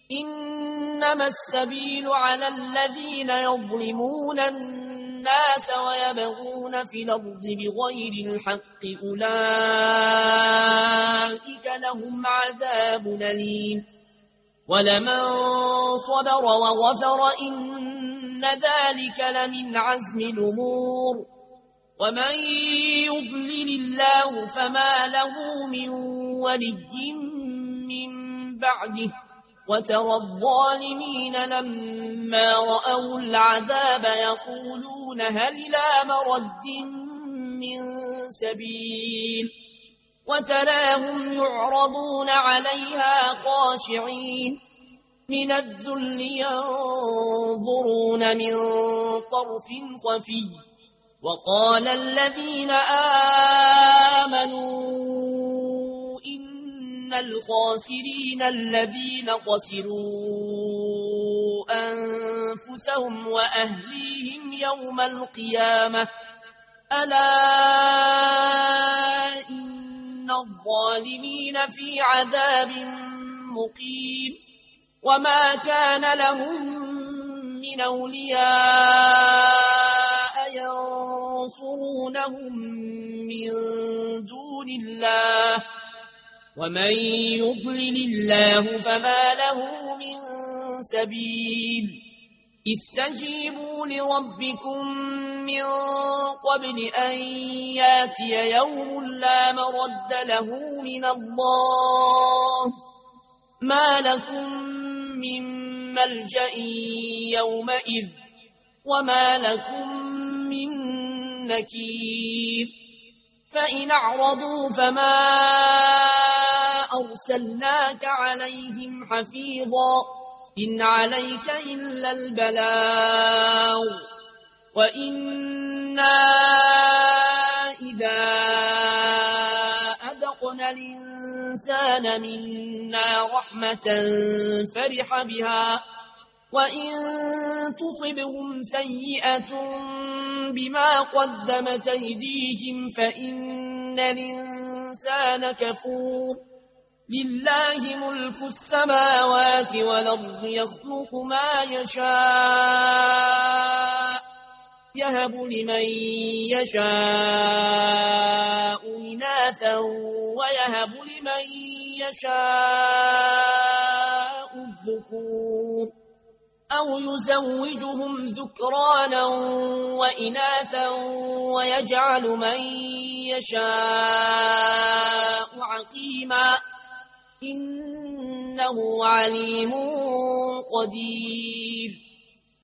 إنما السبيل على الذين يظلمون الناس ويبغون في الأرض بغير الحق أولئك لهم عذاب أليم ولمن صبر وغفر إن ذلك لمن عزم الأمور ومن يضلل الله فما له من ولي من بعده وترى الظالمين لما رأوا العذاب يقولون هل إلى مرد من سبيل وتراهم يعرضون عليها خاشعين من الذل ينظرون من طرف خفي وقال الذين آمنوا إن الخاسرين الذين خسروا أنفسهم وأهليهم يوم القيامة ألا إن الظالمين في عذاب مقيم وما كان لهم من أولياء ينصرونهم من دون الله ومن يضلل الله فما له من سبيل استجيبوا لربكم من قبل أن ياتي يوم لا مرد له من الله ما لكم من ملجأ يومئذ وما لكم من نكير فإن أعرضوا فما أرسلناك عليهم حفيظا إن عليك إلا البلاغ وإنا إذا أذقنا الإنسان منا رحمة فرح بها وإن تصبهم سيئة بما قدمت أيديهم فإن الإنسان كفور لله ملك السماوات والأرض يخلق ما يشاء يهب لمن يشاء إناثا ويهب لمن يشاء الذكور أو يزوجهم ذكرانا وإناثا ويجعل من يشاء عقيما إنه عليم قدير